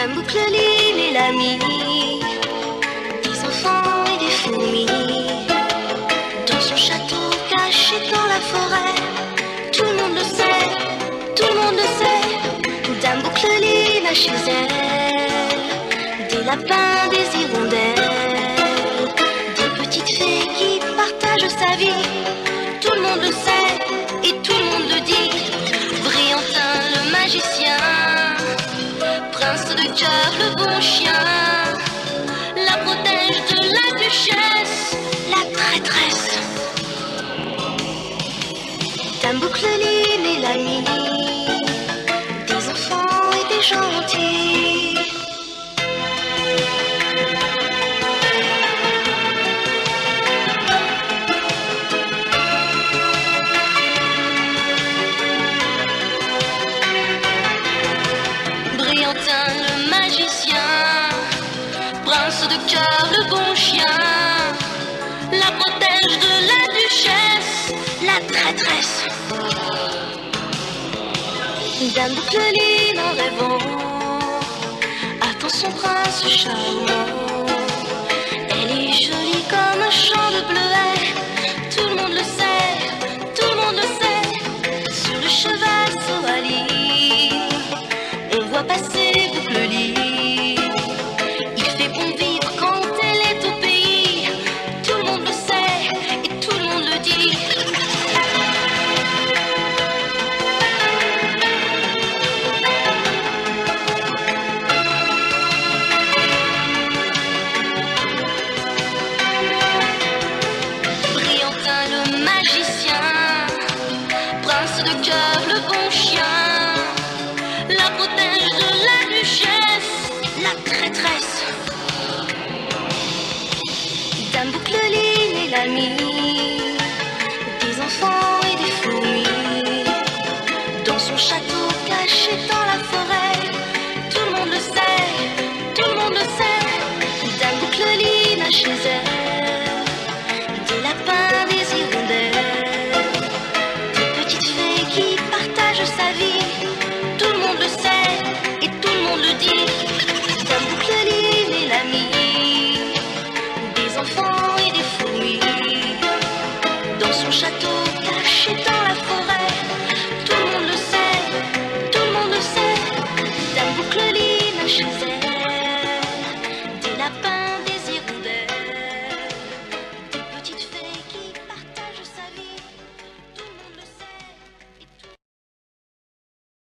Dame Boucleline est l'ami des enfants et des fourmis. Dans son château caché dans la forêt, tout le monde le sait, tout le monde le sait. Dame Boucleline a chez elle des lapins, des hirondelles, des petites fées qui partagent sa vie. Tout le monde le sait et tout le monde le dit. Brillantin le magicien, prince de cœur le bon chien, la protège de la duchesse, la traîtresse. Dame Boucleline est l'amie des enfants et des gentils. Brillantin le magicien, prince de cœur le bon chien, la protège de la duchesse, la traîtresse. Dame Boucleline en rêvant attend son prince charmant. Elle est jolie comme un champ de bleuets, tout le monde le sait, tout le monde le sait. Sur le cheval Soali, on voit passer Boucleline. Il fait bon vivre quand elle est au pays, tout le monde le sait et tout le monde le dit. Brillantin le magicien, prince de cœur